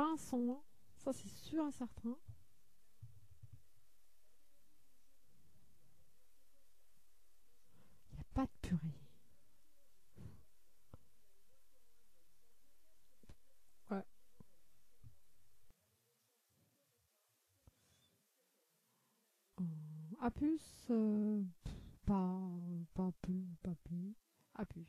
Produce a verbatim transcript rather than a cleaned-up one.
pas un son, hein. Ça c'est sûr et certain. Il n'y a pas de purée. Ouais. Euh, A plus, euh, pas, pas plus, pas plus. A plus.